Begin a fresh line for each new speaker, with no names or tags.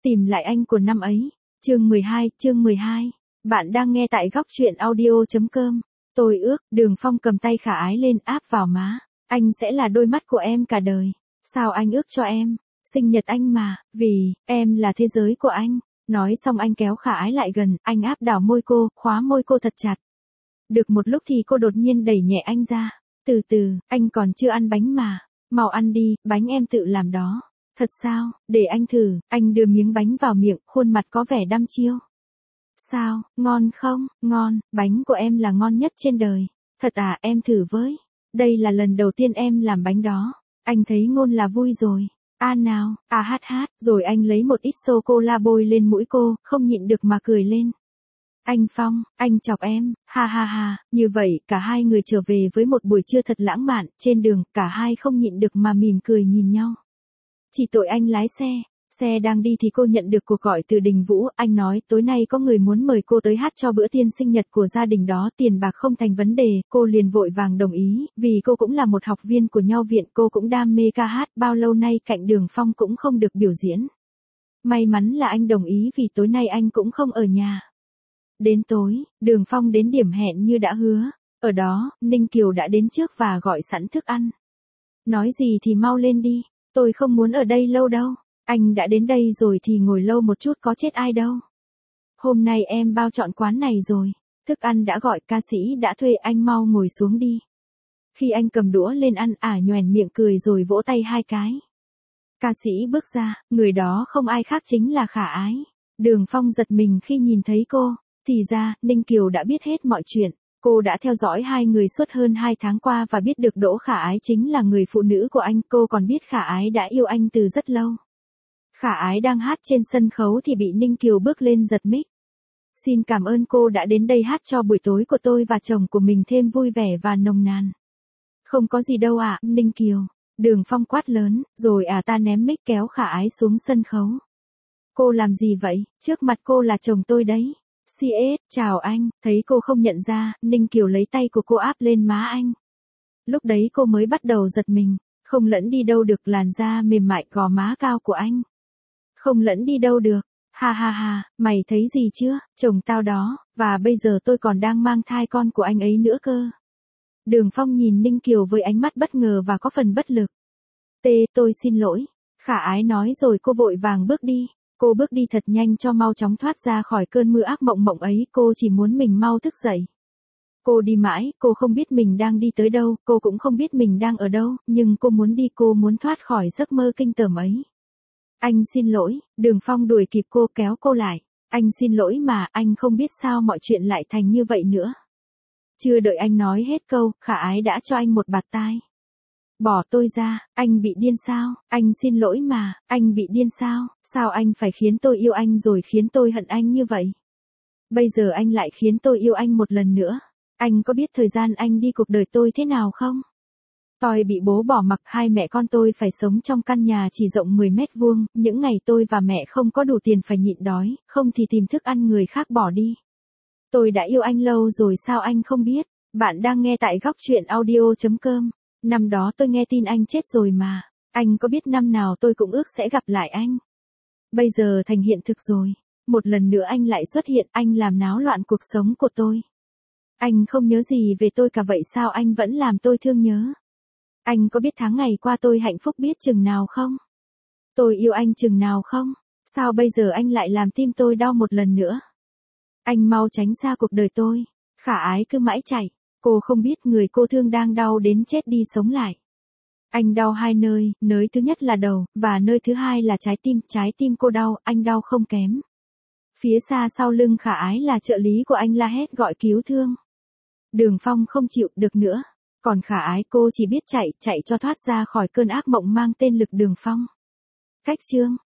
Tìm lại anh của năm ấy. Chương 12. Bạn đang nghe tại góc truyện audio.com. Tôi ước, Đường Phong cầm tay Khả Ái lên áp vào má. Anh sẽ là đôi mắt của em cả đời. Sao anh ước cho em? Sinh nhật anh mà, vì, em là thế giới của anh. Nói xong anh kéo Khả Ái lại gần, anh áp đảo môi cô, khóa môi cô thật chặt. Được một lúc thì cô đột nhiên đẩy nhẹ anh ra. Từ từ, anh còn chưa ăn bánh mà. Mau ăn đi, bánh em tự làm đó. Thật sao, để anh thử. Anh đưa miếng bánh vào miệng, khuôn mặt có vẻ đăm chiêu. Sao, ngon không? Ngon, bánh của em là ngon nhất trên đời. Thật à, em thử với. Đây là lần đầu tiên em làm bánh đó. Anh thấy ngôn là vui rồi. Nào, hát, rồi anh lấy một ít sô-cô-la bôi lên mũi cô, không nhịn được mà cười lên. Anh Phong, anh chọc em, ha, như vậy, cả hai người trở về với một buổi trưa thật lãng mạn, trên đường, cả hai không nhịn được mà mỉm cười nhìn nhau. Chỉ tội anh lái xe đang đi thì cô nhận được cuộc gọi từ Đình Vũ, anh nói tối nay có người muốn mời cô tới hát cho bữa tiên sinh nhật của gia đình đó, tiền bạc không thành vấn đề, cô liền vội vàng đồng ý, vì cô cũng là một học viên của Nho viện, cô cũng đam mê ca hát, bao lâu nay cạnh Đường Phong cũng không được biểu diễn. May mắn là anh đồng ý vì tối nay anh cũng không ở nhà. Đến tối, Đường Phong đến điểm hẹn như đã hứa, ở đó, Ninh Kiều đã đến trước và gọi sẵn thức ăn. Nói gì thì mau lên đi, tôi không muốn ở đây lâu đâu. Anh đã đến đây rồi thì ngồi lâu một chút có chết ai đâu. Hôm nay em bao trọn quán này rồi. Thức ăn đã gọi, ca sĩ đã thuê, anh mau ngồi xuống đi. Khi anh cầm đũa lên ăn, nhoẻn miệng cười rồi vỗ tay hai cái. Ca sĩ bước ra, người đó không ai khác chính là Khả Ái. Đường Phong giật mình khi nhìn thấy cô. Thì ra, Ninh Kiều đã biết hết mọi chuyện. Cô đã theo dõi hai người suốt hơn 2 tháng qua và biết được Đỗ Khả Ái chính là người phụ nữ của anh. Cô còn biết Khả Ái đã yêu anh từ rất lâu. Khả Ái đang hát trên sân khấu thì bị Ninh Kiều bước lên giật mic. Xin cảm ơn cô đã đến đây hát cho buổi tối của tôi và chồng của mình thêm vui vẻ và nồng nàn. Không có gì đâu ạ, Ninh Kiều. Đường Phong quát lớn, rồi ta ném mic kéo Khả Ái xuống sân khấu. Cô làm gì vậy? Trước mặt cô là chồng tôi đấy. Chào anh, thấy cô không nhận ra, Ninh Kiều lấy tay của cô áp lên má anh. Lúc đấy cô mới bắt đầu giật mình, không lẫn đi đâu được làn da mềm mại gò má cao của anh. Không lẫn đi đâu được, ha, mày thấy gì chưa, chồng tao đó, và bây giờ tôi còn đang mang thai con của anh ấy nữa cơ. Đường Phong nhìn Ninh Kiều với ánh mắt bất ngờ và có phần bất lực. Tôi xin lỗi, Khả Ái nói rồi cô vội vàng bước đi. Cô bước đi thật nhanh cho mau chóng thoát ra khỏi cơn mưa ác mộng ấy, cô chỉ muốn mình mau thức dậy. Cô đi mãi, cô không biết mình đang đi tới đâu, cô cũng không biết mình đang ở đâu, nhưng cô muốn đi, cô muốn thoát khỏi giấc mơ kinh tởm ấy. Anh xin lỗi, Đường Phong đuổi kịp cô kéo cô lại. Anh xin lỗi mà, anh không biết sao mọi chuyện lại thành như vậy nữa. Chưa đợi anh nói hết câu, Khả Ái đã cho anh một bạt tai. Bỏ tôi ra, anh bị điên sao? Anh xin lỗi mà, anh bị điên sao? Sao anh phải khiến tôi yêu anh rồi khiến tôi hận anh như vậy? Bây giờ anh lại khiến tôi yêu anh một lần nữa. Anh có biết thời gian anh đi cuộc đời tôi thế nào không? Tôi bị bố bỏ mặc, hai mẹ con tôi phải sống trong căn nhà chỉ rộng 10 mét vuông, những ngày tôi và mẹ không có đủ tiền phải nhịn đói, không thì tìm thức ăn người khác bỏ đi. Tôi đã yêu anh lâu rồi sao anh không biết? Bạn đang nghe tại góc truyện audio.com. Năm đó tôi nghe tin anh chết rồi mà. Anh có biết năm nào tôi cũng ước sẽ gặp lại anh. Bây giờ thành hiện thực rồi. Một lần nữa anh lại xuất hiện, anh làm náo loạn cuộc sống của tôi. Anh không nhớ gì về tôi cả vậy sao anh vẫn làm tôi thương nhớ? Anh có biết tháng ngày qua tôi hạnh phúc biết chừng nào không? Tôi yêu anh chừng nào không? Sao bây giờ anh lại làm tim tôi đau một lần nữa? Anh mau tránh xa cuộc đời tôi. Khả Ái cứ mãi chạy. Cô không biết người cô thương đang đau đến chết đi sống lại. Anh đau hai nơi, nơi thứ nhất là đầu, và nơi thứ hai là trái tim cô đau, anh đau không kém. Phía xa sau lưng Khả Ái là trợ lý của anh la hét gọi cứu thương. Đường Phong không chịu được nữa. Còn Khả Ái cô chỉ biết chạy cho thoát ra khỏi cơn ác mộng mang tên Lực Đường Phong. Cách chương